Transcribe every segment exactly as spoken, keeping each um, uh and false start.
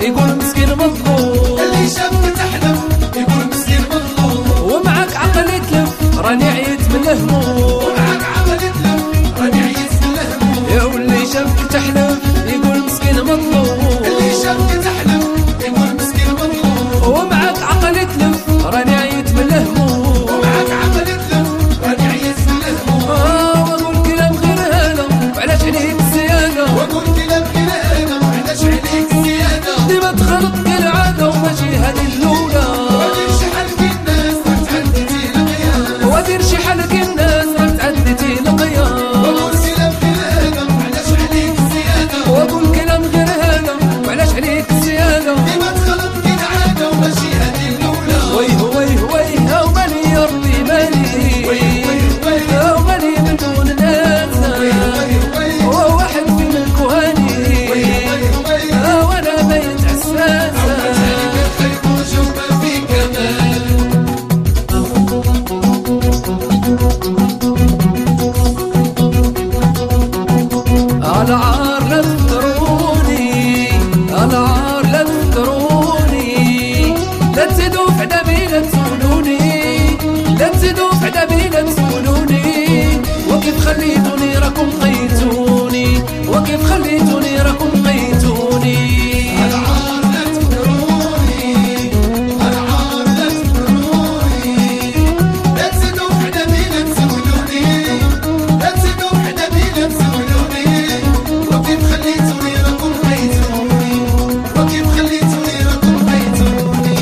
يقول مسكين مظلوم، اللي شافك تحلم يقول مسكين مظلوم، ومعك عقل يتلف راني عييت من الهموم، ومعك عقل يتلف راني عييت من الهموم، يا واللي شافك تحلف يقول مسكين مظلوم، اللي شافك تحلم يقول مسكين مظلوم، ومعك عقل يتلف راني عييت من الهموم، ومعك عقل يتلف راني عييت من الهموم، آه واقول كلام غير هذا وعلاش عليك الزيادة، واقول كلام غير هذا وعلاش عليك الزيادة، ديما تخلط كالعادة وماشي هذه الأولى، ودير شي حالك الناس راك تعديتي القيام، ودير شي حالك الناس راك تعديتي القيام، واقول كلام غير هذا وعلاش عليك الزيادة، واقول كلام غير هذا وعلاش عليك الزيادة، ديما تخلط كالعادة وماشي هذه الأولى، ويه ويه ويه يا مالي يا ربي مالي، ويه ويه ويه يا مالي من دون الناس، هو واحد من الكهاني، آه وانا بيت عساسة، العار لا تذكروني، العار لا تذكروني، لا تزيدوا في عذابي لا تسولوني، لا تزيدوا في عذابي لا تسولوني، وكيف خليتوني راكم قيتوني، وكيف خليتوني راكم قيتوني، العار لا تذكروني، العار لا تذكروني، لا تزيدوا في عذابي لا تسولوني، لا تزيدوا في عذابي لا تسولوني، وكيف خليتوني راكم قيتوني، وكيف خليتوني راكم قيتوني.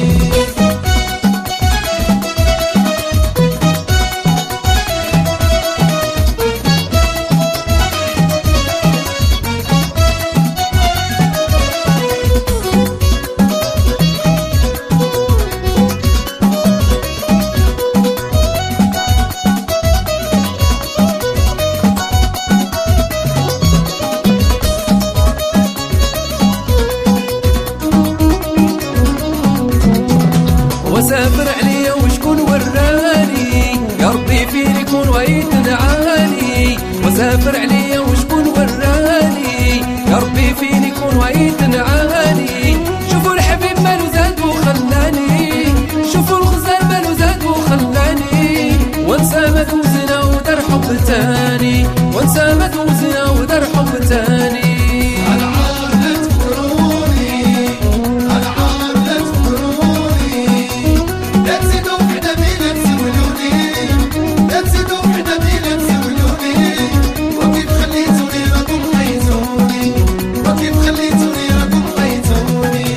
وسافر عليا وشكون وراني، يا ربي فين يكون وعيد نعاني، وسافر عليا وشكون وراني، يا ربي فين يكون وعيد نعاني، شوفوا الحبيب مالو زاد وخلاني، شوفوا الغزال مالو زاد وخلاني، وانسى ما دوزنا ودار حب تاني، وانسى ما دوزنا ودار حب تاني، العار لا تذكروني، العار لا تذكروني، لا تزيدوا في عذابي لا تسولوني، لا تزيدوا في عذابي لا تسولوني، وكيف خليتوني راكم قيتوني، وكيف خليتوني راكم قيتوني.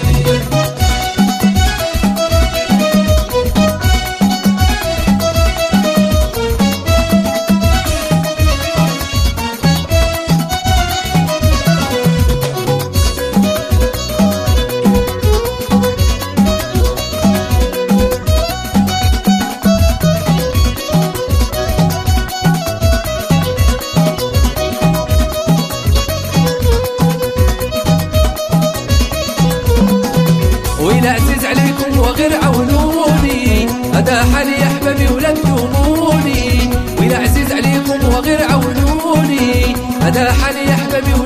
وإلا عزيز عليكم وغير عاونوني، هذا حالي يا أحبابي ولا تلوموني، وإلا عزيز عليكم وغير عاونوني، هذا حالي يا أحبابي